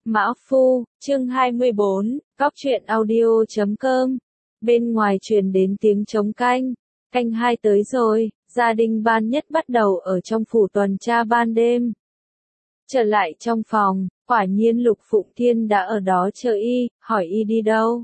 Mã Phu, chương 24, Cóc truyện audio.com. Bên ngoài truyền đến tiếng trống canh. Canh 2 tới rồi, gia đình ban nhất bắt đầu ở trong phủ tuần tra ban đêm. Trở lại trong phòng, quả nhiên Lục Phụng Thiên đã ở đó chờ y, hỏi y đi đâu.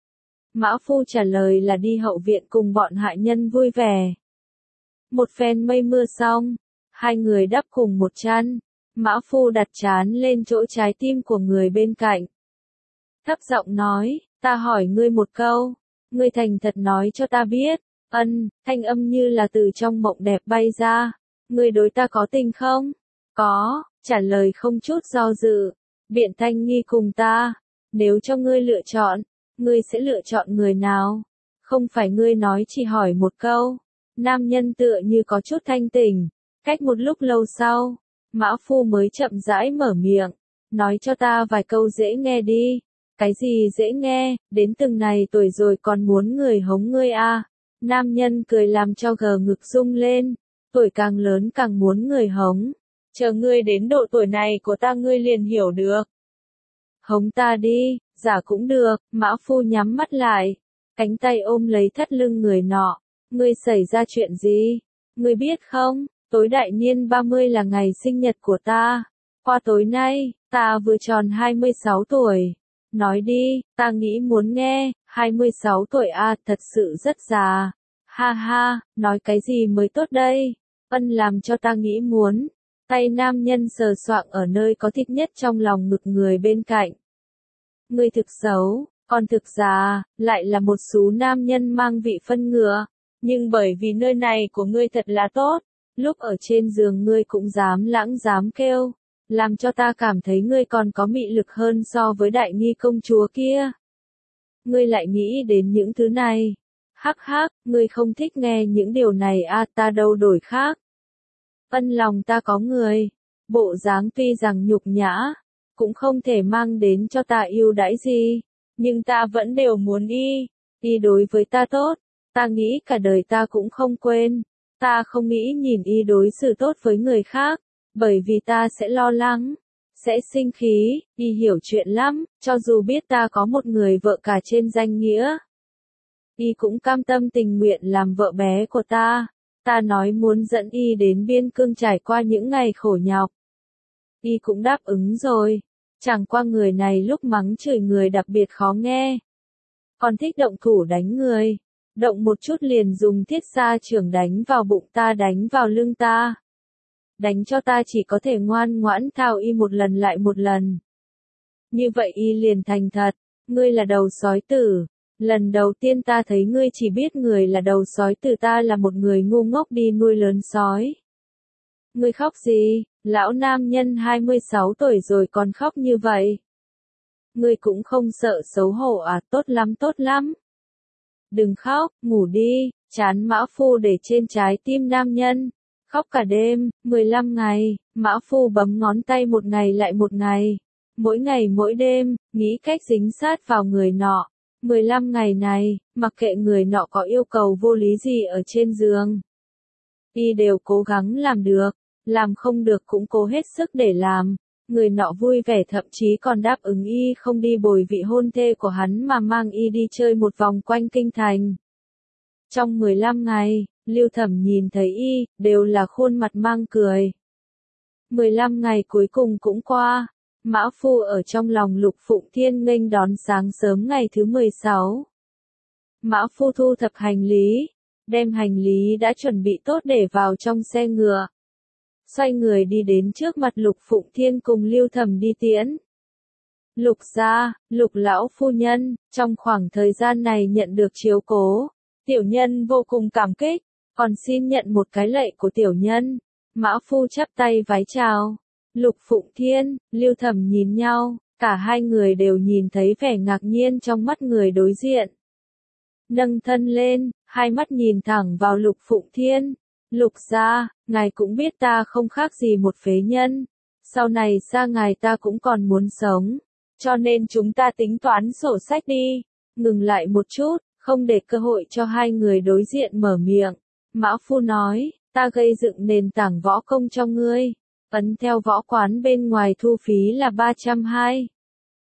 Mã Phu trả lời là đi hậu viện cùng bọn hạ nhân vui vẻ. Một phen mây mưa xong, hai người đắp cùng một chăn. Mã Phu đặt trán lên chỗ trái tim của người bên cạnh. Thấp giọng nói, ta hỏi ngươi một câu, ngươi thành thật nói cho ta biết. Ân, thanh âm như là từ trong mộng đẹp bay ra. Ngươi đối ta có tình không? Có, trả lời không chút do dự. Biện Thanh Nghi cùng ta. Nếu cho ngươi lựa chọn, ngươi sẽ lựa chọn người nào? Không phải ngươi nói chỉ hỏi một câu. Nam nhân tựa như có chút thanh tỉnh. Cách một lúc lâu sau, Mã Phu mới chậm rãi mở miệng. Nói cho ta vài câu dễ nghe đi. Cái gì dễ nghe, đến từng này tuổi rồi còn muốn người hống ngươi à? Nam nhân cười làm cho gờ ngực rung lên. Tuổi càng lớn càng muốn người hống. Chờ ngươi đến độ tuổi này của ta ngươi liền hiểu được. Hống ta đi, giả cũng được. Mã Phu nhắm mắt lại. Cánh tay ôm lấy thắt lưng người nọ. Ngươi xảy ra chuyện gì? Ngươi biết không? Tối đại niên 30 là ngày sinh nhật của ta. Qua tối nay, ta vừa tròn 26 tuổi. Nói đi, ta nghĩ muốn nghe. 26 tuổi à, thật sự rất già. Ha ha, nói cái gì mới tốt đây? Ân làm cho ta nghĩ muốn. Tay nam nhân sờ soạng ở nơi có thịt nhất trong lòng ngực người bên cạnh. Ngươi thực xấu, còn thực già, lại là một số nam nhân mang vị phân ngựa. Nhưng bởi vì nơi này của ngươi thật là tốt. Lúc ở trên giường ngươi cũng dám lãng dám kêu. Làm cho ta cảm thấy ngươi còn có mị lực hơn so với đại nghi công chúa kia. Ngươi lại nghĩ đến những thứ này. Hắc hắc, ngươi không thích nghe những điều này à, ta đâu đổi khác. Ân lòng ta có người. Bộ dáng tuy rằng nhục nhã, cũng không thể mang đến cho ta yêu đãi gì. Nhưng ta vẫn đều muốn y đối với ta tốt. Ta nghĩ cả đời ta cũng không quên. Ta không nghĩ nhìn y đối xử tốt với người khác, bởi vì ta sẽ lo lắng, sẽ sinh khí, y hiểu chuyện lắm, cho dù biết ta có một người vợ cả trên danh nghĩa. Y cũng cam tâm tình nguyện làm vợ bé của ta. Ta nói muốn dẫn y đến biên cương trải qua những ngày khổ nhọc. Y cũng đáp ứng rồi, chẳng qua người này lúc mắng chửi người đặc biệt khó nghe. Còn thích động thủ đánh người. Động một chút liền dùng thiết sa chưởng đánh vào bụng ta đánh vào lưng ta. Đánh cho ta chỉ có thể ngoan ngoãn thao y một lần lại một lần. Như vậy y liền thành thật, ngươi là đầu sói tử. Lần đầu tiên ta thấy ngươi chỉ biết người là đầu sói tử ta là một người ngu ngốc đi nuôi lớn sói. Ngươi khóc gì, lão nam nhân 26 tuổi rồi còn khóc như vậy. Ngươi cũng không sợ xấu hổ à, tốt lắm. Đừng khóc, ngủ đi, chán Mã Phu để trên trái tim nam nhân. Khóc cả đêm, 15 ngày, Mã Phu bấm ngón tay một ngày lại một ngày. Mỗi ngày mỗi đêm, nghĩ cách dính sát vào người nọ. 15 ngày này, mặc kệ người nọ có yêu cầu vô lý gì ở trên giường. Y đều cố gắng làm được, làm không được cũng cố hết sức để làm. Người nọ vui vẻ thậm chí còn đáp ứng y không đi bồi vị hôn thê của hắn mà mang y đi chơi một vòng quanh kinh thành. Trong 15 ngày, Lưu Thẩm nhìn thấy y, đều là khuôn mặt mang cười. 15 ngày cuối cùng cũng qua, Mã Phu ở trong lòng Lục Phụng Thiên nghênh đón sáng sớm ngày thứ 16. Mã Phu thu thập hành lý, đem hành lý đã chuẩn bị tốt để vào trong xe ngựa. Xoay người đi đến trước mặt Lục Phụng Thiên cùng Lưu Thẩm đi tiễn. Lục gia, Lục lão phu nhân, trong khoảng thời gian này nhận được chiếu cố, tiểu nhân vô cùng cảm kích, còn xin nhận một cái lệ của tiểu nhân. Mã Phu chắp tay vái chào. Lục Phụng Thiên, Lưu Thẩm nhìn nhau, cả hai người đều nhìn thấy vẻ ngạc nhiên trong mắt người đối diện. Nâng thân lên, hai mắt nhìn thẳng vào Lục Phụng Thiên. Lục gia, ngài cũng biết ta không khác gì một phế nhân. Sau này xa ngài ta cũng còn muốn sống. Cho nên chúng ta tính toán sổ sách đi. Ngừng lại một chút, không để cơ hội cho hai người đối diện mở miệng. Mã Phu nói, ta gây dựng nền tảng võ công cho ngươi. Ấn theo võ quán bên ngoài thu phí là 320.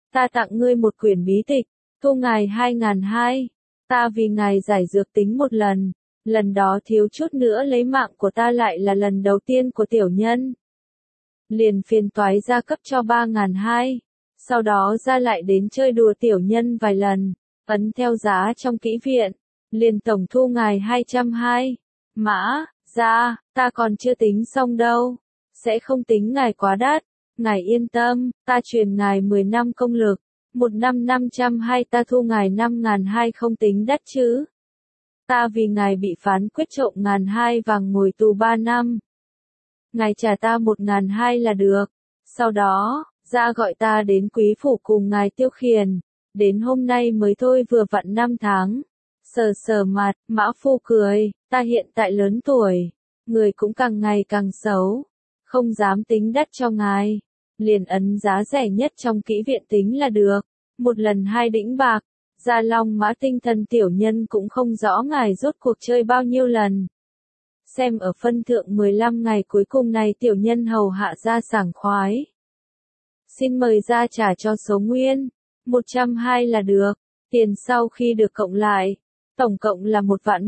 ta tặng ngươi một quyển bí tịch, thu ngài 2.200, ta vì ngài giải dược tính một lần đó thiếu chút nữa lấy mạng của ta lại là lần đầu tiên của tiểu nhân. Liền phiền toái ra cấp cho 3.200, sau đó ra lại đến chơi đùa tiểu nhân vài lần, ấn theo giá trong kỹ viện, liền tổng thu ngài 220. Mã, ra, ta còn chưa tính xong đâu, sẽ không tính ngài quá đắt, ngài yên tâm, ta truyền ngài 10 năm công lực, một năm 520 ta thu ngài 5.200 không tính đắt chứ. Ta vì ngài bị phán quyết trộm 1.200 vàng ngồi tù 3 năm. Ngài trả ta 1.200 là được, sau đó, ra gọi ta đến quý phủ cùng ngài tiêu khiển, đến hôm nay mới thôi vừa vặn 5 tháng. Sờ sờ mặt, Mã Phu cười, ta hiện tại lớn tuổi, người cũng càng ngày càng xấu, không dám tính đắt cho ngài, liền ấn giá rẻ nhất trong kỹ viện tính là được, một lần 2 đĩnh bạc. Gia Long Mã tinh thần tiểu nhân cũng không rõ ngài rốt cuộc chơi bao nhiêu lần. Xem ở phân thượng 15 ngày cuối cùng này tiểu nhân hầu hạ ra sảng khoái. Xin mời ra trả cho số nguyên, 120 là được, tiền sau khi được cộng lại, tổng cộng là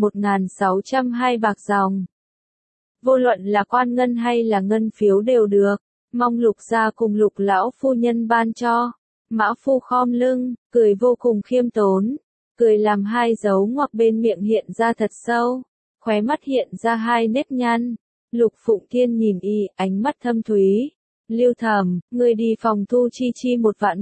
1.620 bạc dòng. Vô luận là quan ngân hay là ngân phiếu đều được, mong Lục gia cùng Lục lão phu nhân ban cho. Mã Phu khom lưng, cười vô cùng khiêm tốn, cười làm 2 dấu ngoặc bên miệng hiện ra thật sâu, khóe mắt hiện ra 2 nếp nhăn. Lục Phụng Thiên nhìn y, ánh mắt thâm thúy. Lưu Thẩm, ngươi đi phòng thu chi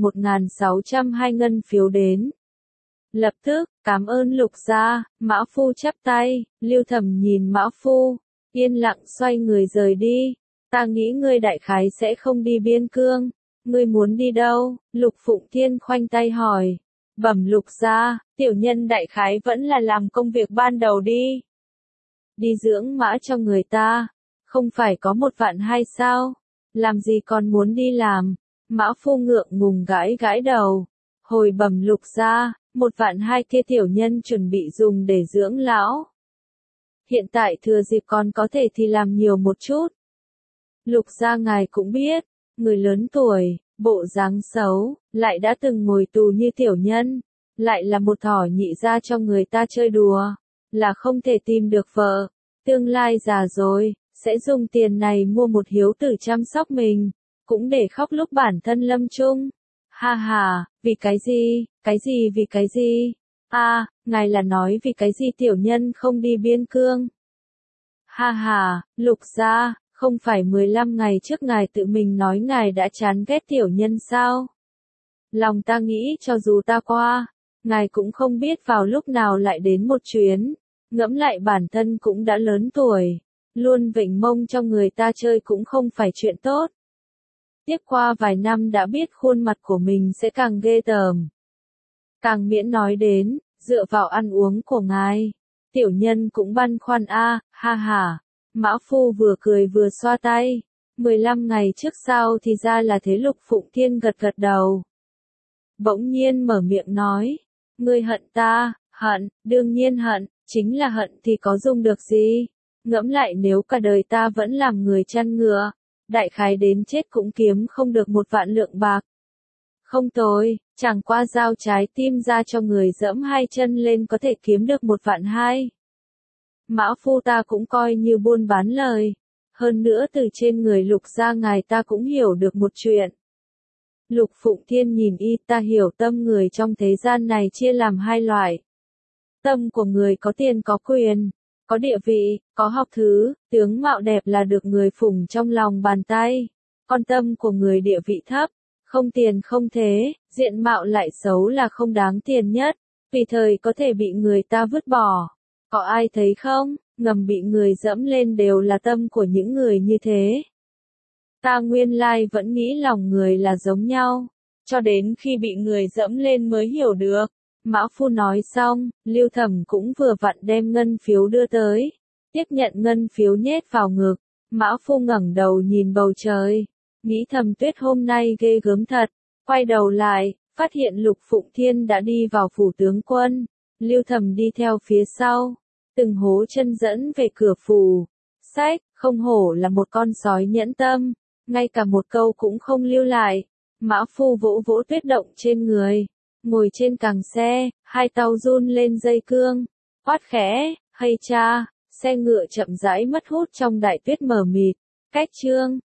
1.620 ngân phiếu đến. Lập tức, cảm ơn Lục gia. Mã Phu chắp tay, Lưu Thẩm nhìn Mã Phu, yên lặng xoay người rời đi. Ta nghĩ ngươi đại khái sẽ không đi biên cương. Ngươi muốn đi đâu? Lục Phụng Thiên khoanh tay hỏi. Bẩm Lục gia, tiểu nhân đại khái vẫn là làm công việc ban đầu đi. Đi dưỡng mã cho người ta, không phải có 1.200.000 sao? Làm gì còn muốn đi làm? Mã Phu ngượng ngùng gãi gãi đầu. Hồi bẩm Lục gia, 1.200.000 kia tiểu nhân chuẩn bị dùng để dưỡng lão. Hiện tại thừa dịp còn có thể thì làm nhiều một chút. Lục gia ngài cũng biết. Người lớn tuổi, bộ dáng xấu, lại đã từng ngồi tù như tiểu nhân, lại là một thỏ nhị ra cho người ta chơi đùa, là không thể tìm được vợ, tương lai già rồi, sẽ dùng tiền này mua một hiếu tử chăm sóc mình, cũng để khóc lúc bản thân lâm chung. Ha ha, vì cái gì, vì cái gì? Ngài là nói vì cái gì tiểu nhân không đi biên cương? Ha ha, Lục gia. Không phải 15 ngày trước ngài tự mình nói ngài đã chán ghét tiểu nhân sao? Lòng ta nghĩ cho dù ta qua, ngài cũng không biết vào lúc nào lại đến một chuyến, ngẫm lại bản thân cũng đã lớn tuổi, luôn vịnh mông cho người ta chơi cũng không phải chuyện tốt. Tiếp qua vài năm đã biết khuôn mặt của mình sẽ càng ghê tởm. Càng miễn nói đến, dựa vào ăn uống của ngài, tiểu nhân cũng băn khoăn ha ha. Mã Phu vừa cười vừa xoa tay. 15 ngày trước sau thì ra là thế. Lục Phụng Thiên gật gật đầu. Bỗng nhiên mở miệng nói. Ngươi hận ta, hận, đương nhiên hận, chính là hận thì có dùng được gì. Ngẫm lại nếu cả đời ta vẫn làm người chăn ngựa, đại khái đến chết cũng kiếm không được 1.000.000 lượng bạc. Không tồi, chẳng qua giao trái tim ra cho người dẫm 2 chân lên có thể kiếm được 1.200.000. Mã Phu ta cũng coi như buôn bán lời. Hơn nữa từ trên người Lục gia ngài ta cũng hiểu được một chuyện. Lục Phụng Thiên nhìn y, ta hiểu tâm người trong thế gian này chia làm 2 loại. Tâm của người có tiền có quyền, có địa vị, có học thứ, tướng mạo đẹp là được người phụng trong lòng bàn tay. Còn tâm của người địa vị thấp, không tiền không thế, diện mạo lại xấu là không đáng tiền nhất, vì thời có thể bị người ta vứt bỏ. Có ai thấy không, ngầm bị người dẫm lên đều là tâm của những người như thế. Ta nguyên lai vẫn nghĩ lòng người là giống nhau, cho đến khi bị người dẫm lên mới hiểu được. Mã Phu nói xong, Lưu Thẩm cũng vừa vặn đem ngân phiếu đưa tới. Tiếp nhận ngân phiếu nhét vào ngực, Mã Phu ngẩng đầu nhìn bầu trời, nghĩ thầm tuyết hôm nay ghê gớm thật. Quay đầu lại, phát hiện Lục Phụng Thiên đã đi vào phủ tướng quân. Lưu Thẩm đi theo phía sau, từng hố chân dẫn về cửa phủ. Sách, không hổ là một con sói nhẫn tâm, ngay cả một câu cũng không lưu lại. Mã Phu vỗ vỗ tuyết động trên người. Ngồi trên càng xe, hai tàu run lên dây cương. Quát khẽ, hay cha, xe ngựa chậm rãi mất hút trong đại tuyết mờ mịt. Cách chương